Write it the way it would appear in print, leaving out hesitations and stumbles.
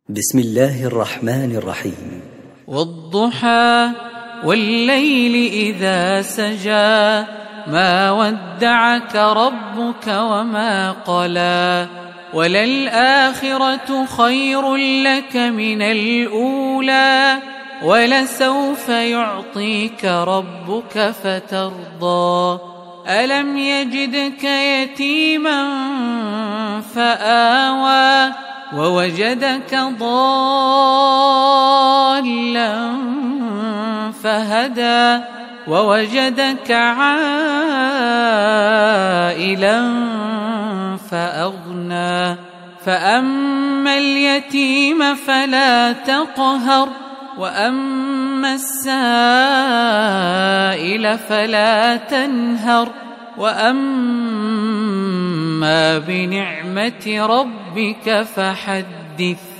بسم الله الرحمن الرحيم. والضحى والليل إذا سجى ما ودعك ربك وما قلى وللآخرة خير لك من الأولى ولسوف يعطيك ربك فترضى ألم يجدك يتيما فآوى ووجدك ضالا فهدى ووجدك عائلا فأغنى فأما اليتيم فلا تقهر وأما السائل فلا تنهر وأما بنعمة ربك فحدث.